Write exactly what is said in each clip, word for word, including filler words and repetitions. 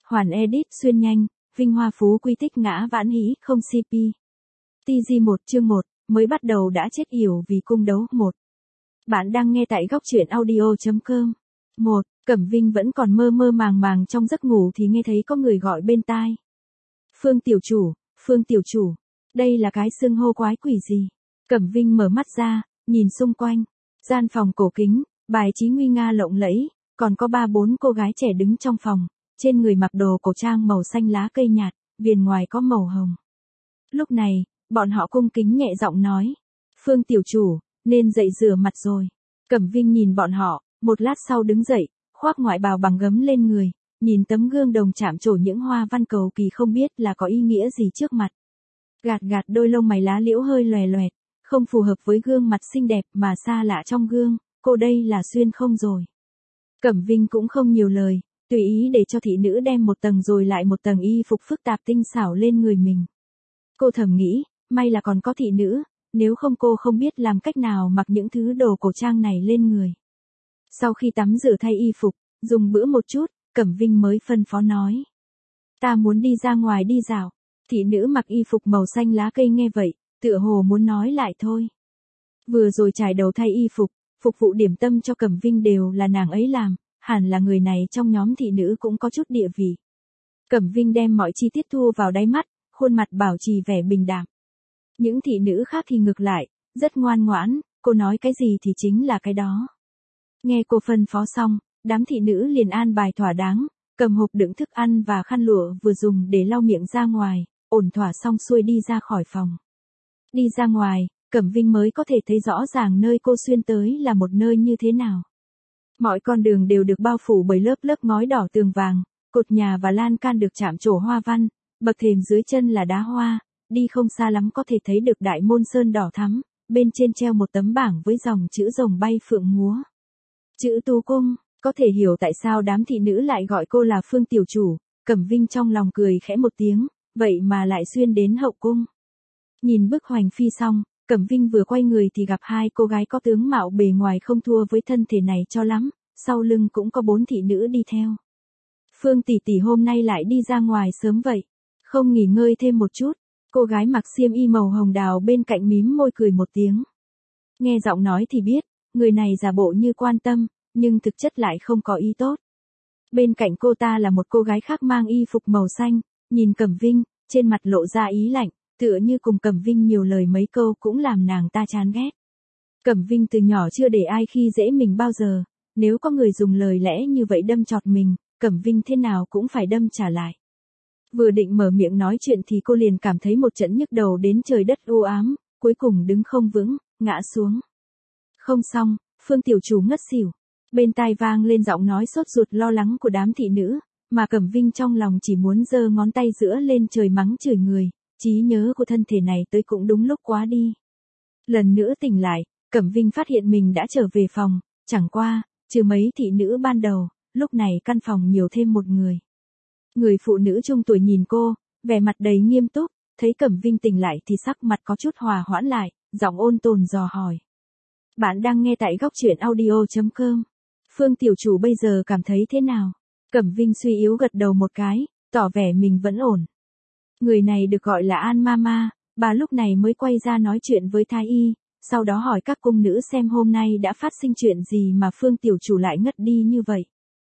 Hoàn edit xuyên nhanh, vinh hoa phú quý tích ngã vãn hĩ không xê pê. tê giê một chương một, mới bắt đầu đã chết yểu vì cung đấu một. Bạn đang nghe tại góc truyện audio chấm com. một. Cẩm Vinh vẫn còn mơ mơ màng màng trong giấc ngủ thì nghe thấy có người gọi bên tai. Phương tiểu chủ, Phương tiểu chủ, đây là cái xưng hô quái quỷ gì? Cẩm Vinh mở mắt ra, nhìn xung quanh. Gian phòng cổ kính, bài trí nguy nga lộng lẫy, còn có ba bốn cô gái trẻ đứng trong phòng, trên người mặc đồ cổ trang màu xanh lá cây nhạt, viền ngoài có màu hồng. Lúc này, bọn họ cung kính nhẹ giọng nói, Phương tiểu chủ, nên dậy rửa mặt rồi. Cẩm Vinh nhìn bọn họ, một lát sau đứng dậy, khoác ngoại bào bằng gấm lên người, nhìn tấm gương đồng chạm trổ những hoa văn cầu kỳ không biết là có ý nghĩa gì trước mặt. Gạt gạt đôi lông mày lá liễu hơi lòe loẹt, không phù hợp với gương mặt xinh đẹp mà xa lạ trong gương, cô đây là xuyên không rồi. Cẩm Vinh cũng không nhiều lời, tùy ý để cho thị nữ đem một tầng rồi lại một tầng y phục phức tạp tinh xảo lên người mình. Cô thầm nghĩ, may là còn có thị nữ, nếu không cô không biết làm cách nào mặc những thứ đồ cổ trang này lên người. Sau khi tắm rửa thay y phục, dùng bữa một chút, Cẩm Vinh mới phân phó nói. Ta muốn đi ra ngoài đi dạo. Thị nữ mặc y phục màu xanh lá cây nghe vậy, tựa hồ muốn nói lại thôi. Vừa rồi trải đầu thay y phục, phục vụ điểm tâm cho Cẩm Vinh đều là nàng ấy làm, hẳn là người này trong nhóm thị nữ cũng có chút địa vị. Cẩm Vinh đem mọi chi tiết thu vào đáy mắt, khuôn mặt bảo trì vẻ bình đạm. Những thị nữ khác thì ngược lại, rất ngoan ngoãn, cô nói cái gì thì chính là cái đó. Nghe cô phân phó xong, đám thị nữ liền an bài thỏa đáng, cầm hộp đựng thức ăn và khăn lụa vừa dùng để lau miệng ra ngoài, ổn thỏa xong xuôi đi ra khỏi phòng. Đi ra ngoài, Cẩm Vinh mới có thể thấy rõ ràng nơi cô xuyên tới là một nơi như thế nào. Mọi con đường đều được bao phủ bởi lớp lớp ngói đỏ tường vàng, cột nhà và lan can được chạm trổ hoa văn, bậc thềm dưới chân là đá hoa, đi không xa lắm có thể thấy được đại môn sơn đỏ thắm, bên trên treo một tấm bảng với dòng chữ rồng bay phượng múa. Chữ Tú Cung, có thể hiểu tại sao đám thị nữ lại gọi cô là Phương tiểu chủ, Cẩm Vinh trong lòng cười khẽ một tiếng, vậy mà lại xuyên đến hậu cung. Nhìn bức hoành phi xong, Cẩm Vinh vừa quay người thì gặp hai cô gái có tướng mạo bề ngoài không thua với thân thể này cho lắm, sau lưng cũng có bốn thị nữ đi theo. Phương tỷ tỷ hôm nay lại đi ra ngoài sớm vậy, không nghỉ ngơi thêm một chút. Cô gái mặc xiêm y màu hồng đào bên cạnh mím môi cười một tiếng. Nghe giọng nói thì biết, người này giả bộ như quan tâm, nhưng thực chất lại không có ý tốt. Bên cạnh cô ta là một cô gái khác mang y phục màu xanh, nhìn Cẩm Vinh, trên mặt lộ ra ý lạnh, tựa như cùng Cẩm Vinh nhiều lời mấy câu cũng làm nàng ta chán ghét. Cẩm Vinh từ nhỏ chưa để ai khi dễ mình bao giờ, nếu có người dùng lời lẽ như vậy đâm chọt mình, Cẩm Vinh thế nào cũng phải đâm trả lại. Vừa định mở miệng nói chuyện thì cô liền cảm thấy một trận nhức đầu đến trời đất u ám, cuối cùng đứng không vững, ngã xuống. Không xong, Phương tiểu chủ ngất xỉu. Bên tai vang lên giọng nói sốt ruột lo lắng của đám thị nữ, mà Cẩm Vinh trong lòng chỉ muốn giơ ngón tay giữa lên trời mắng chửi người, trí nhớ của thân thể này tới cũng đúng lúc quá đi. Lần nữa tỉnh lại, Cẩm Vinh phát hiện mình đã trở về phòng, chẳng qua, trừ mấy thị nữ ban đầu, lúc này căn phòng nhiều thêm một người. Người phụ nữ trung tuổi nhìn cô, vẻ mặt đầy nghiêm túc, thấy Cẩm Vinh tỉnh lại thì sắc mặt có chút hòa hoãn lại, giọng ôn tồn dò hỏi. Bạn đang nghe tại góc truyện audio chấm com. Phương tiểu chủ bây giờ cảm thấy thế nào? Cẩm Vinh suy yếu gật đầu một cái, tỏ vẻ mình vẫn ổn. Người này được gọi là An Mama, bà lúc này mới quay ra nói chuyện với Thái Y, sau đó hỏi các cung nữ xem hôm nay đã phát sinh chuyện gì mà Phương tiểu chủ lại ngất đi như vậy.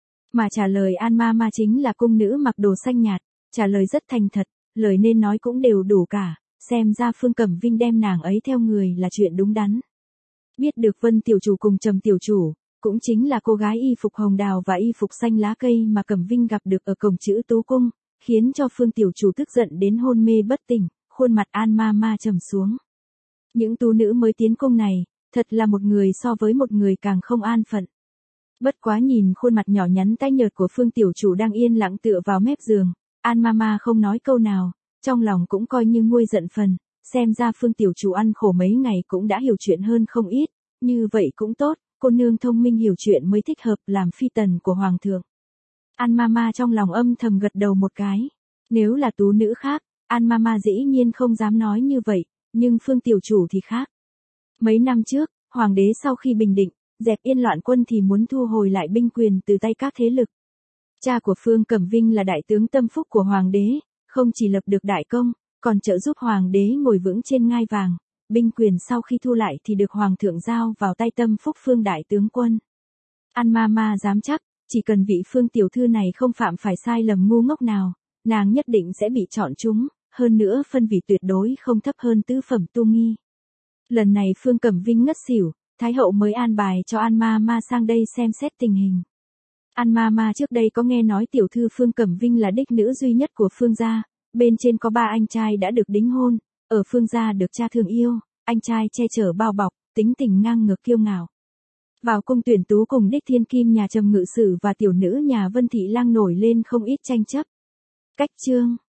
Mà trả lời An Mama chính là cung nữ mặc đồ xanh nhạt, trả lời rất thành thật, lời nên nói cũng đều đủ cả, xem ra Phương Cẩm Vinh đem nàng ấy theo người là chuyện đúng đắn. Biết được Vân tiểu chủ cùng Trầm tiểu chủ, cũng chính là cô gái y phục hồng đào và y phục xanh lá cây mà Cẩm Vinh gặp được ở cổng chữ Tú Cung, khiến cho Phương tiểu chủ tức giận đến hôn mê bất tỉnh, khuôn mặt An Mama trầm xuống. Những tú nữ mới tiến cung này, thật là một người so với một người càng không an phận. Bất quá nhìn khuôn mặt nhỏ nhắn tái nhợt của Phương tiểu chủ đang yên lặng tựa vào mép giường, An Mama không nói câu nào, trong lòng cũng coi như nguôi giận phần, xem ra Phương tiểu chủ ăn khổ mấy ngày cũng đã hiểu chuyện hơn không ít, như vậy cũng tốt, cô nương thông minh hiểu chuyện mới thích hợp làm phi tần của hoàng thượng. An Mama trong lòng âm thầm gật đầu một cái, nếu là tú nữ khác, An Mama dĩ nhiên không dám nói như vậy, nhưng Phương tiểu chủ thì khác. Mấy năm trước, hoàng đế sau khi bình định, dẹp yên loạn quân thì muốn thu hồi lại binh quyền từ tay các thế lực. Cha của Phương Cẩm Vinh là đại tướng tâm phúc của hoàng đế, không chỉ lập được đại công, còn trợ giúp hoàng đế ngồi vững trên ngai vàng. Binh quyền sau khi thu lại thì được hoàng thượng giao vào tay tâm phúc Phương đại tướng quân. An Mama dám chắc, chỉ cần vị Phương tiểu thư này không phạm phải sai lầm ngu ngốc nào, nàng nhất định sẽ bị chọn chúng, hơn nữa phân vị tuyệt đối không thấp hơn tứ phẩm tu nghi. Lần này Phương Cẩm Vinh ngất xỉu, Thái hậu mới an bài cho An Mama sang đây xem xét tình hình. An Mama trước đây có nghe nói tiểu thư Phương Cẩm Vinh là đích nữ duy nhất của Phương gia, bên trên có ba anh trai đã được đính hôn, ở Phương gia được cha thương yêu, anh trai che chở bao bọc, tính tình ngang ngược kiêu ngạo. Vào cung tuyển tú cùng đích thiên kim nhà Trầm Ngự Sử và tiểu nữ nhà Vân Thị Lang nổi lên không ít tranh chấp. Cách chương